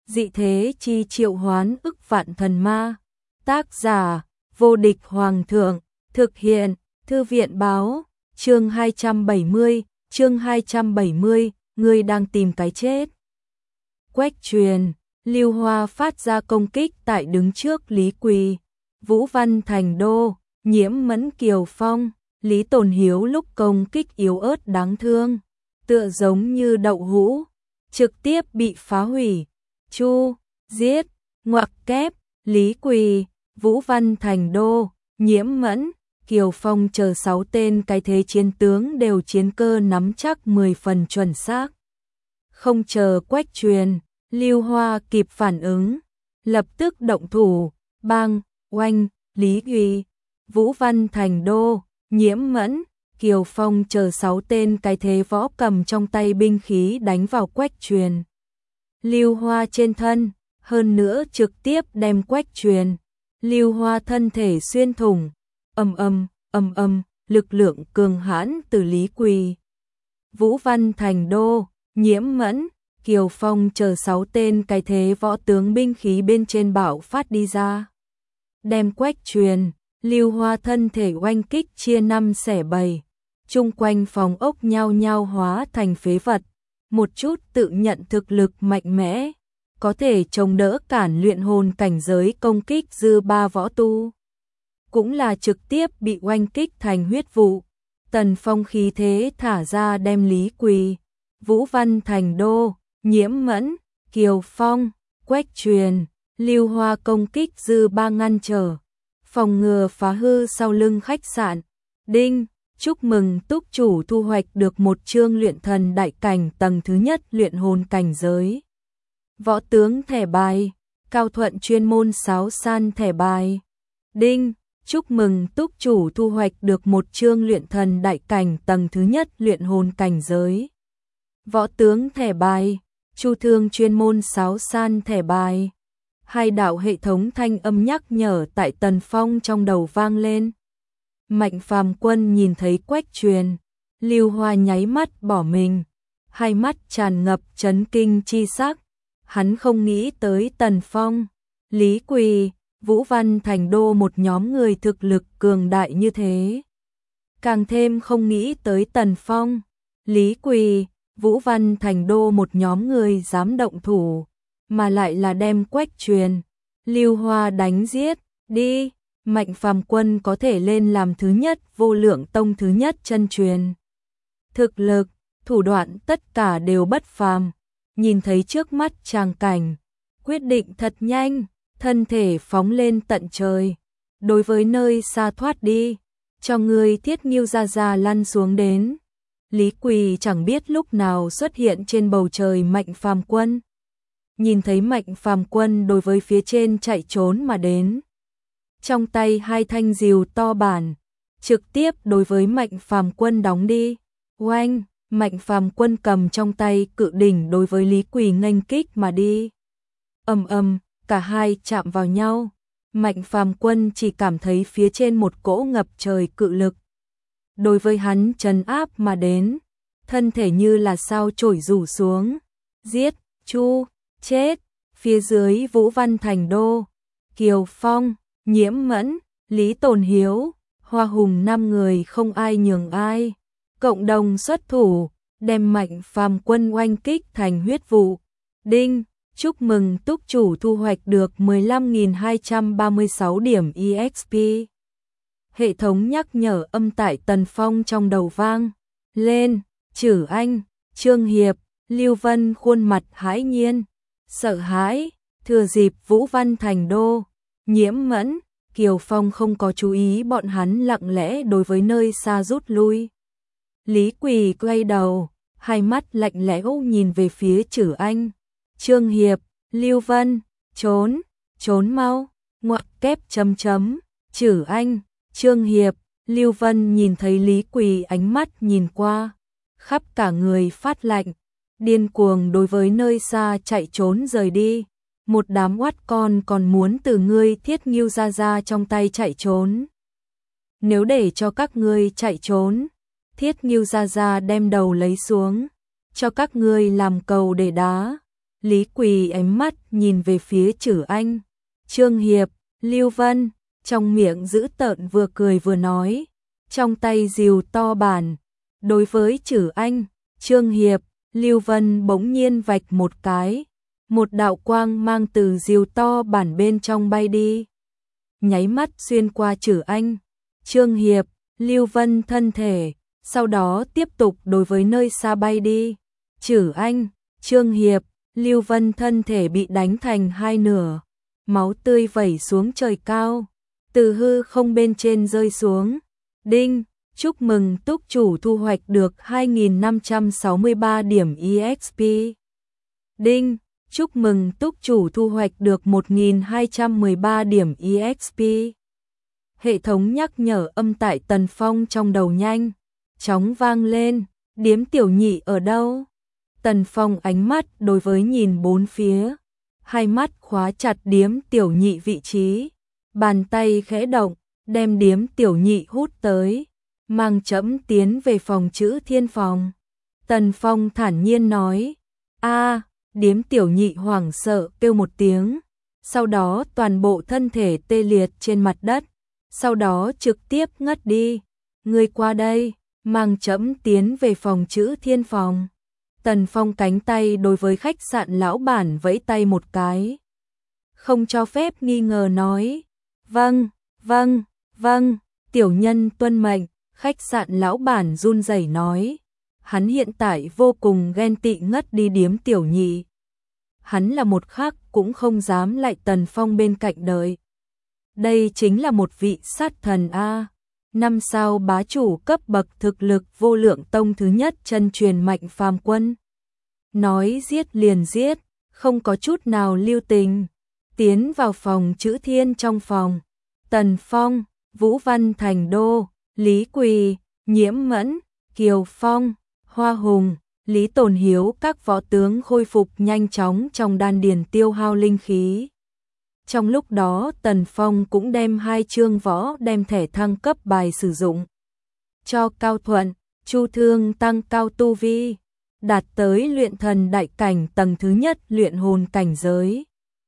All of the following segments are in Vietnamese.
dị thế chi triệu hoán ức vạn thần ma. Tác giả, vô địch hoàng thượng, thực hiện, thư viện báo, chương 270, ngươi đang tìm cái chết. Quách truyền, Lưu Hoa phát ra công kích tại đứng trước Lý Quỳ, Vũ Văn Thành Đô, Nhiễm Mẫn Kiều Phong, Lý Tồn Hiếu lúc công kích yếu ớt đáng thương, tựa giống như đậu hũ, trực tiếp bị phá hủy. Chu, giết, ngoặc kép, Lý Quỳ, Vũ Văn Thành Đô, Nhiễm Mẫn, Kiều Phong chờ 6 tên cái thế chiến tướng đều chiến cơ nắm chắc 10 phần chuẩn xác. Không chờ Quách truyền, Lưu Hoa kịp phản ứng, lập tức động thủ, bang, oanh, Lý Quỳ, Vũ Văn Thành Đô, Nhiễm Mẫn, Kiều Phong chờ 6 tên cái thế võ cầm trong tay binh khí đánh vào Quách truyền. Lưu Hoa trên thân, hơn nữa trực tiếp đem Quách truyền, Lưu Hoa thân thể xuyên thủng, lực lượng cường hãn từ Lý Quỳ, Vũ Văn Thành Đô, Nhiễm Mẫn, Kiều Phong chờ 6 tên cái thế võ tướng binh khí bên trên bạo phát đi ra. Đem Quách truyền, Lưu Hoa thân thể oanh kích chia 5 xẻ 7, chung quanh phòng ốc nhao nhao hóa thành phế vật, một chút tự nhận thực lực mạnh mẽ, có thể chống đỡ cản luyện hồn cảnh giới công kích dư 3 võ tu. Cũng là trực tiếp bị oanh kích thành huyết vụ. Tần Phong khí thế thả ra đem Lý Quỳ, Vũ Văn Thành Đô, Nhiễm Mẫn, Kiều Phong, Quách truyền, Lưu Hoa công kích dư 3 ngăn trở, phòng ngừa phá hư sau lưng khách sạn. Đinh, chúc mừng túc chủ thu hoạch được một chương luyện thần đại cảnh tầng thứ nhất luyện hồn cảnh giới. Võ tướng thẻ bài, Cao Thuận chuyên môn sáo san thẻ bài. Đinh, chúc mừng túc chủ thu hoạch được một chương luyện thần đại cảnh tầng thứ nhất luyện hồn cảnh giới. Võ tướng thẻ bài, Chu Thương chuyên môn sáo san thẻ bài. Hai đạo hệ thống thanh âm nhắc nhở tại Tần Phong trong đầu vang lên. Mạnh Phàm Quân nhìn thấy Quách truyền, Lưu Hoa nháy mắt bỏ mình, hai mắt tràn ngập chấn kinh chi sắc. Hắn không nghĩ tới Tần Phong, Lý Quỳ, Vũ Văn Thành Đô một nhóm người thực lực cường đại như thế. Càng thêm không nghĩ tới Tần Phong, Lý Quỳ, Vũ Văn Thành Đô một nhóm người dám động thủ, mà lại là đem Quách truyền, Lưu Hoa đánh giết. Đi, Mạnh Phàm Quân có thể lên làm thứ nhất Vô Lượng Tông thứ nhất chân truyền. Thực lực, thủ đoạn tất cả đều bất phàm. Nhìn thấy trước mắt tràng cảnh, quyết định thật nhanh, thân thể phóng lên tận trời. Đối với nơi xa thoát đi, cho người Thiết Nghiêu ra ra lăn xuống đến. Lý Quỳ chẳng biết lúc nào xuất hiện trên bầu trời Mạnh Phàm Quân. Nhìn thấy Mạnh Phàm Quân đối với phía trên chạy trốn mà đến. Trong tay hai thanh rìu to bản, trực tiếp đối với Mạnh Phàm Quân đóng đi. Oanh, Mạnh Phàm Quân cầm trong tay cự đỉnh đối với Lý Quỳ nghênh kích mà đi. Cả hai chạm vào nhau. Mạnh Phàm Quân chỉ cảm thấy phía trên một cỗ ngập trời cự lực. Đối với hắn trấn áp mà đến, thân thể như là sao chổi rủ xuống. Giết, chu, chết. Phía dưới Vũ Văn Thành Đô, Kiều Phong, Nhiễm Mẫn, Lý Tồn Hiếu, Hoa Hùng 5 người không ai nhường ai. Cộng đồng xuất thủ, đem Mạnh Phàm Quân oanh kích thành huyết vụ. Đinh, chúc mừng túc chủ thu hoạch được 15.236 điểm EXP. Hệ thống nhắc nhở âm tại Tần Phong trong đầu vang lên. Chử Anh, Trương Hiệp, Lưu Vân khuôn mặt hãi nhiên, sợ hãi. Thừa dịp Vũ Văn Thành Đô, Nhiễm Mẫn, Kiều Phong không có chú ý bọn hắn lặng lẽ đối với nơi xa rút lui. Lý Quỳ quay đầu, hai mắt lạnh lẽo nhìn về phía Chử Anh. Trương Hiệp, Lưu Vân, trốn mau, ngoặc kép chấm. Chử Anh, Trương Hiệp, Lưu Vân nhìn thấy Lý Quỳ ánh mắt nhìn qua, khắp cả người phát lạnh, điên cuồng đối với nơi xa chạy trốn rời đi. Một đám oát con còn muốn từ ngươi Thiết Nghiêu ra trong tay chạy trốn. Nếu để cho các ngươi chạy trốn, Thiết Nghiêu ra đem đầu lấy xuống, cho các ngươi làm cầu để đá. Lý Quỳ ánh mắt nhìn về phía Trử Anh, Trương Hiệp, Lưu Vân, trong miệng giữ tợn vừa cười vừa nói, trong tay rìu to bản. Đối với Trử Anh, Trương Hiệp, Lưu Vân bỗng nhiên vạch một cái, một đạo quang mang từ rìu to bản bên trong bay đi, nháy mắt xuyên qua Trử Anh, Trương Hiệp, Lưu Vân thân thể, sau đó tiếp tục đối với nơi xa bay đi. Trử Anh, Trương Hiệp, Lưu Vân thân thể bị đánh thành hai nửa, máu tươi vẩy xuống trời cao, từ hư không bên trên rơi xuống. Đinh, chúc mừng túc chủ thu hoạch được 2.563 điểm EXP. Đinh, chúc mừng túc chủ thu hoạch được 1.213 điểm EXP. Hệ thống nhắc nhở âm tại Tần Phong trong đầu nhanh chóng vang lên, Điếm Tiểu Nhị ở đâu? Tần Phong ánh mắt đối với nhìn bốn phía, hai mắt khóa chặt Điếm Tiểu Nhị vị trí, bàn tay khẽ động, đem Điếm Tiểu Nhị hút tới, mang trẫm tiến về phòng chữ thiên phòng. Tần Phong thản nhiên nói, a. Điếm Tiểu Nhị hoảng sợ kêu một tiếng, sau đó toàn bộ thân thể tê liệt trên mặt đất, sau đó trực tiếp ngất đi. Ngươi qua đây, mang trẫm tiến về phòng chữ thiên phòng. Tần Phong cánh tay đối với khách sạn lão bản vẫy tay một cái, không cho phép nghi ngờ nói, vâng, vâng, vâng, tiểu nhân tuân mệnh. Khách sạn lão bản run rẩy nói, hắn hiện tại vô cùng ghen tị ngất đi Điếm Tiểu Nhị. Hắn là một khắc cũng không dám lại Tần Phong bên cạnh đợi. Đây chính là một vị sát thần A. 5 sao bá chủ cấp bậc thực lực Vô Lượng Tông thứ nhất chân truyền Mạnh Phàm Quân. Nói giết liền giết, không có chút nào lưu tình. Tiến vào phòng chữ thiên trong phòng. Tần Phong, Vũ Văn Thành Đô, Lý Quỳ, Nhiễm Mẫn, Kiều Phong, Hoa Hùng, Lý Tồn Hiếu các võ tướng khôi phục nhanh chóng trong đan điền tiêu hao linh khí. Trong lúc đó Tần Phong cũng đem 2 chương võ đem thẻ thăng cấp bài sử dụng. Cho Cao Thuận, Chu Thương tăng cao tu vi, đạt tới luyện thần đại cảnh tầng thứ nhất luyện hồn cảnh giới.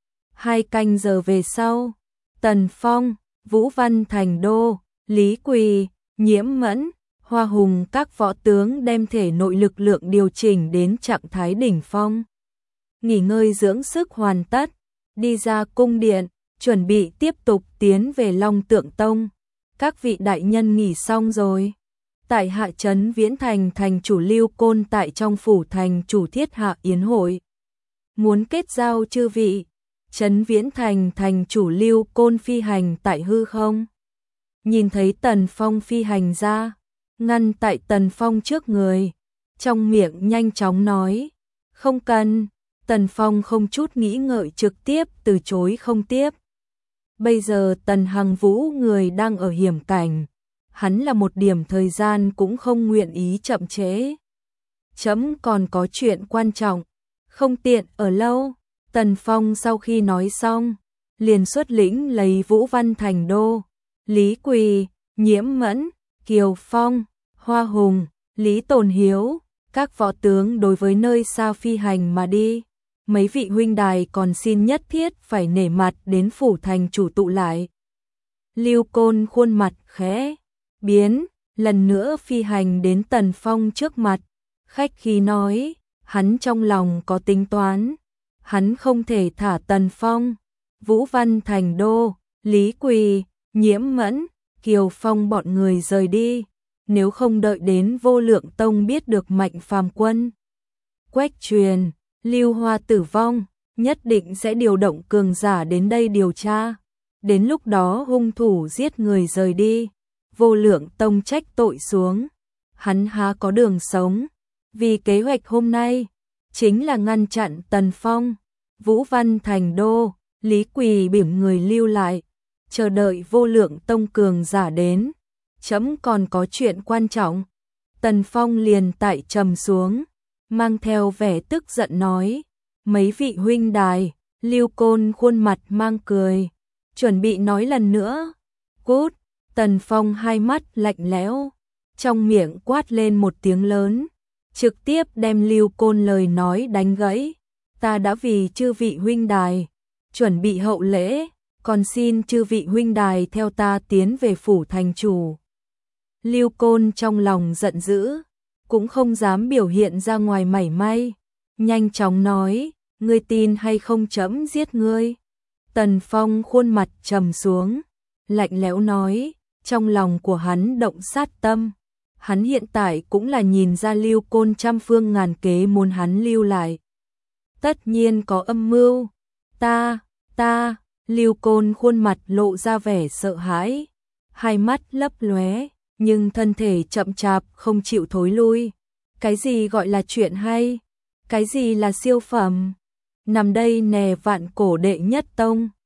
2 canh giờ về sau, Tần Phong, Vũ Văn Thành Đô, Lý Quỳ, Nhiễm Mẫn, Hoa Hùng các võ tướng đem thể nội lực lượng điều chỉnh đến trạng thái đỉnh phong. Nghỉ ngơi dưỡng sức hoàn tất, đi ra cung điện, chuẩn bị tiếp tục tiến về Long Tượng Tông. Các vị đại nhân nghỉ xong rồi. Tại hạ trấn Viễn Thành thành chủ Lưu Côn tại trong phủ thành chủ thiết hạ yến hội. Muốn kết giao chư vị. Trấn Viễn Thành thành chủ Lưu Côn phi hành tại hư không. Nhìn thấy Tần Phong phi hành ra, ngăn tại Tần Phong trước người, trong miệng nhanh chóng nói, không cần. Tần Phong không chút nghĩ ngợi trực tiếp từ chối không tiếp. Bây giờ Tần Hằng Vũ người đang ở hiểm cảnh, hắn là một điểm thời gian cũng không nguyện ý chậm trễ. Chấm còn có chuyện quan trọng, không tiện ở lâu. Tần Phong sau khi nói xong, liền xuất lĩnh lấy Vũ Văn Thành Đô, Lý Quỳ, Nhiễm Mẫn, Kiều Phong, Hoa Hùng, Lý Tồn Hiếu, các võ tướng đối với nơi xa phi hành mà đi. Mấy vị huynh đài còn xin nhất thiết phải nể mặt đến phủ thành chủ tụ lại. Lưu Côn khuôn mặt khẽ biến, lần nữa phi hành đến Tần Phong trước mặt, khách khí nói, hắn trong lòng có tính toán, hắn không thể thả Tần Phong. Vũ Văn Thành Đô, Lý Quỳ, Nhiễm Mẫn, Kiều Phong bọn người rời đi, nếu không đợi đến Vô Lượng Tông biết được Mạnh Phàm Quân quách truyền, Lưu Hoa tử vong, nhất định sẽ điều động cường giả đến đây điều tra. Đến lúc đó hung thủ giết người rời đi, Vô Lượng Tông trách tội xuống, hắn há có đường sống. Vì kế hoạch hôm nay chính là ngăn chặn Tần Phong. Vũ Văn Thành Đô, Lý Quỳ bỉm người lưu lại, chờ đợi Vô Lượng Tông cường giả đến. Chấm còn có chuyện quan trọng. Tần Phong liền tại trầm xuống, mang theo vẻ tức giận nói, mấy vị huynh đài. Lưu Côn khuôn mặt mang cười, chuẩn bị nói lần nữa. Cút. Tần Phong hai mắt lạnh lẽo, trong miệng quát lên một tiếng lớn, trực tiếp đem Lưu Côn lời nói đánh gãy. ta đã vì chư vị huynh đài chuẩn bị hậu lễ, còn xin chư vị huynh đài theo ta tiến về phủ thành chủ. Lưu Côn trong lòng giận dữ, cũng không dám biểu hiện ra ngoài mảy may, nhanh chóng nói, ngươi tin hay không trẫm giết ngươi? Tần Phong khuôn mặt trầm xuống, lạnh lẽo nói, trong lòng của hắn động sát tâm. Hắn hiện tại cũng là nhìn ra Lưu Côn trăm phương ngàn kế muốn hắn lưu lại. Tất nhiên có âm mưu. Ta, Lưu Côn khuôn mặt lộ ra vẻ sợ hãi, hai mắt lấp lóe, nhưng thân thể chậm chạp không chịu thối lui. Cái gì gọi là chuyện hay? Cái gì là siêu phẩm? Nằm đây nè vạn cổ đệ nhất tông.